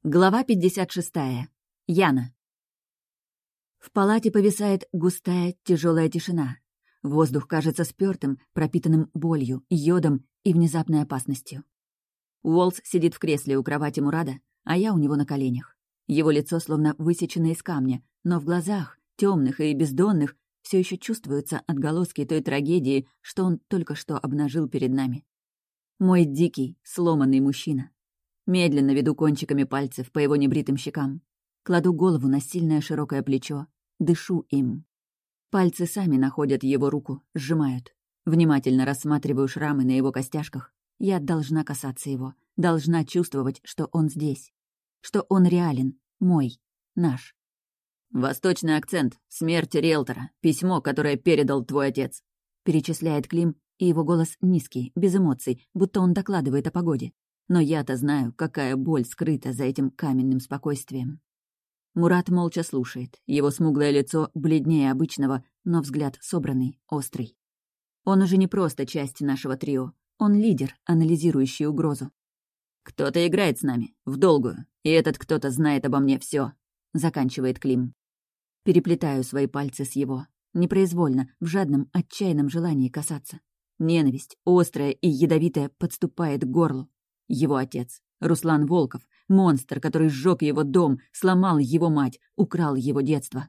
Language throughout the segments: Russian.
Глава 56. Яна. В палате повисает густая, тяжелая тишина. Воздух кажется спёртым, пропитанным болью, йодом и внезапной опасностью. Уоллс сидит в кресле у кровати Мурада, а я у него на коленях. Его лицо словно высечено из камня, но в глазах, темных и бездонных, все еще чувствуются отголоски той трагедии, что он только что обнажил перед нами. Мой дикий, сломанный мужчина. Медленно веду кончиками пальцев по его небритым щекам. Кладу голову на сильное широкое плечо, дышу им. Пальцы сами находят его руку, сжимают. Внимательно рассматриваю шрамы на его костяшках. Я должна касаться его, должна чувствовать, что он здесь. Что он реален, мой, наш. «Восточный акцент, смерть риэлтора, письмо, которое передал твой отец», — перечисляет Клим, и его голос низкий, без эмоций, будто он докладывает о погоде. Но я-то знаю, какая боль скрыта за этим каменным спокойствием. Мурат молча слушает. Его смуглое лицо бледнее обычного, но взгляд собранный, острый. Он уже не просто часть нашего трио. Он лидер, анализирующий угрозу. «Кто-то играет с нами, в долгую, и этот кто-то знает обо мне все, заканчивает Клим. Переплетаю свои пальцы с его. Непроизвольно, в жадном, отчаянном желании касаться. Ненависть, острая и ядовитая, подступает к горлу. Его отец, Руслан Волков, монстр, который сжег его дом, сломал его мать, украл его детство.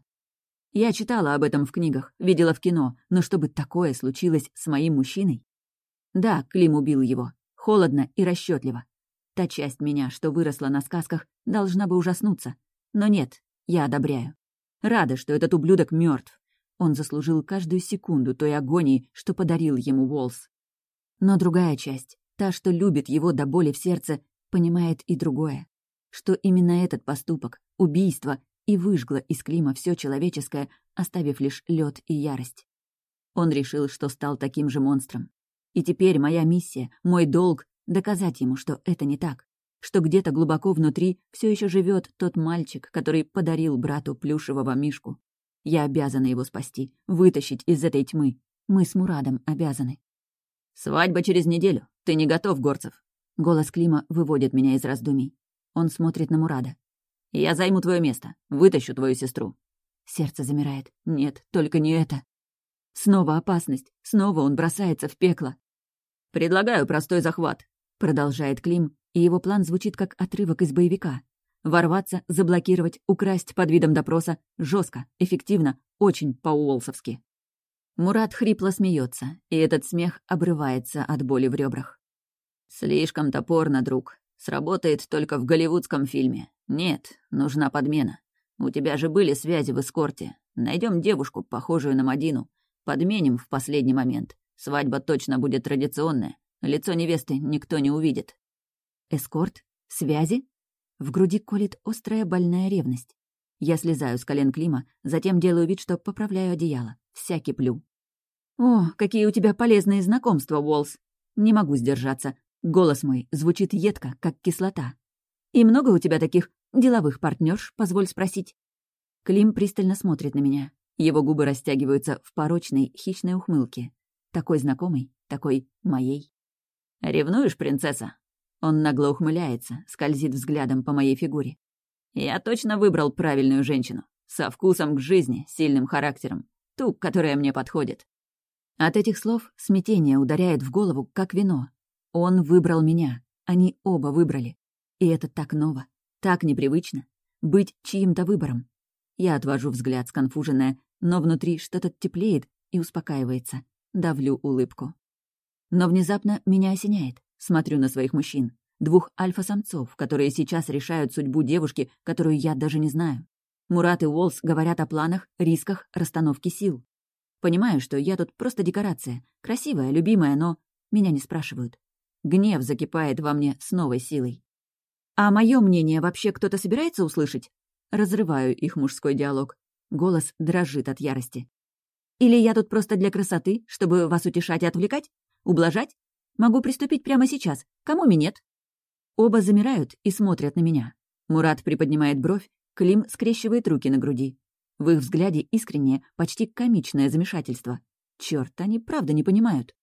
Я читала об этом в книгах, видела в кино, но чтобы такое случилось с моим мужчиной? Да, Клим убил его. Холодно и расчетливо. Та часть меня, что выросла на сказках, должна бы ужаснуться. Но нет, я одобряю. Рада, что этот ублюдок мертв. Он заслужил каждую секунду той агонии, что подарил ему Уоллс. Но другая часть, та, что любит его до боли в сердце, понимает и другое. Что именно этот поступок, убийство, и выжгло из Клима все человеческое, оставив лишь лед и ярость. Он решил, что стал таким же монстром. И теперь моя миссия, мой долг — доказать ему, что это не так. Что где-то глубоко внутри все еще живет тот мальчик, который подарил брату плюшевого мишку. Я обязана его спасти, вытащить из этой тьмы. Мы с Мурадом обязаны. «Свадьба через неделю. Ты не готов, Горцев?» Голос Клима выводит меня из раздумий. Он смотрит на Мурада. «Я займу твое место. Вытащу твою сестру». Сердце замирает. Нет, только не это. Снова опасность. Снова он бросается в пекло. «Предлагаю простой захват», — продолжает Клим, и его план звучит как отрывок из боевика. Ворваться, заблокировать, украсть под видом допроса. Жестко, эффективно, очень по-уоллсовски. Мурат хрипло смеется, и этот смех обрывается от боли в ребрах. «Слишком топорно, друг. Сработает только в голливудском фильме. Нет, нужна подмена. У тебя же были связи в эскорте. Найдем девушку, похожую на Мадину. Подменим в последний момент. Свадьба точно будет традиционная. Лицо невесты никто не увидит». Эскорт? Связи? В груди колет острая больная ревность. Я слезаю с колен Клима, затем делаю вид, что поправляю одеяло. Вся киплю. «О, какие у тебя полезные знакомства, Уоллс!» Не могу сдержаться. Голос мой звучит едко, как кислота. «И много у тебя таких деловых партнерш, позволь спросить?» Клим пристально смотрит на меня. Его губы растягиваются в порочной, хищной ухмылке. Такой знакомый, такой моей. «Ревнуешь, принцесса?» Он нагло ухмыляется, скользит взглядом по моей фигуре. «Я точно выбрал правильную женщину. Со вкусом к жизни, сильным характером. Ту, которая мне подходит». От этих слов смятение ударяет в голову, как вино. Он выбрал меня. Они оба выбрали. И это так ново, так непривычно. Быть чьим-то выбором. Я отвожу взгляд, сконфуженная, но внутри что-то теплеет и успокаивается. Давлю улыбку. Но внезапно меня осеняет. Смотрю на своих мужчин. 2 альфа-самцов, которые сейчас решают судьбу девушки, которую я даже не знаю. Мурат и Уоллс говорят о планах, рисках, расстановке сил. Понимаю, что я тут просто декорация. Красивая, любимая, но меня не спрашивают. Гнев закипает во мне с новой силой. «А мое мнение вообще кто-то собирается услышать?» Разрываю их мужской диалог. Голос дрожит от ярости. «Или я тут просто для красоты, чтобы вас утешать и отвлекать? Ублажать? Могу приступить прямо сейчас. Кому минет?» Оба замирают и смотрят на меня. Мурат приподнимает бровь, Клим скрещивает руки на груди. В их взгляде искреннее, почти комичное замешательство. Чёрт, они правда не понимают.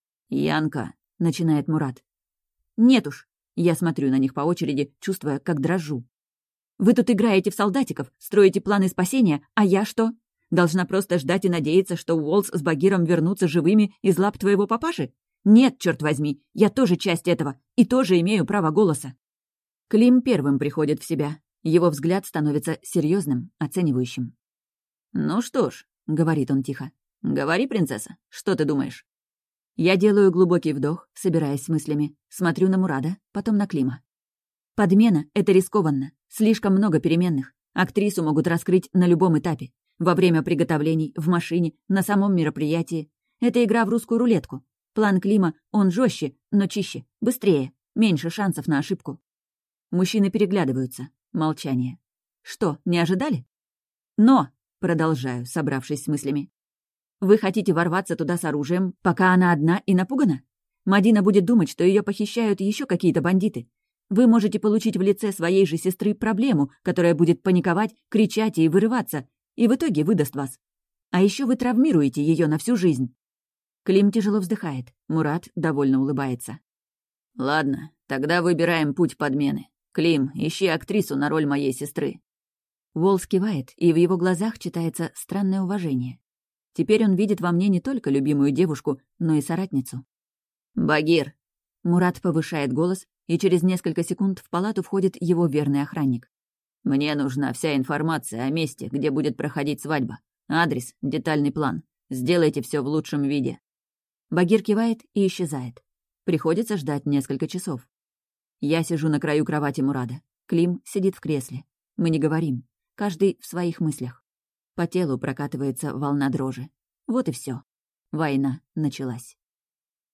«Янка», — начинает Мурат. «Нет уж». Я смотрю на них по очереди, чувствуя, как дрожу. Вы тут играете в солдатиков, строите планы спасения, а я что? Должна просто ждать и надеяться, что Уолс с Багиром вернутся живыми из лап твоего папаши? Нет, черт возьми, я тоже часть этого и тоже имею право голоса». Клим первым приходит в себя. Его взгляд становится серьезным, оценивающим. «Ну что ж», — говорит он тихо, — «говори, принцесса, что ты думаешь?» Я делаю глубокий вдох, собираясь с мыслями, смотрю на Мурада, потом на Клима. Подмена — это рискованно, слишком много переменных. Актрису могут раскрыть на любом этапе. Во время приготовлений, в машине, на самом мероприятии. Это игра в русскую рулетку. План Клима, он жестче, но чище, быстрее, меньше шансов на ошибку. Мужчины переглядываются. Молчание. Что, не ожидали? Но, продолжаю, собравшись с мыслями, вы хотите ворваться туда с оружием, пока она одна и напугана? Мадина будет думать, что ее похищают еще какие-то бандиты. Вы можете получить в лице своей же сестры проблему, которая будет паниковать, кричать и вырываться, и в итоге выдаст вас. А еще вы травмируете ее на всю жизнь. Клим тяжело вздыхает. Мурад довольно улыбается. «Ладно, тогда выбираем путь подмены. Клим, ищи актрису на роль моей сестры». Уолс кивает, и в его глазах читается странное уважение. Теперь он видит во мне не только любимую девушку, но и соратницу. «Багир!» Мурад повышает голос, и через несколько секунд в палату входит его верный охранник. «Мне нужна вся информация о месте, где будет проходить свадьба. Адрес, детальный план. Сделайте все в лучшем виде». Багир кивает и исчезает. Приходится ждать несколько часов. Я сижу на краю кровати Мурада. Клим сидит в кресле. Мы не говорим. Каждый в своих мыслях. По телу прокатывается волна дрожи. Вот и все. Война началась.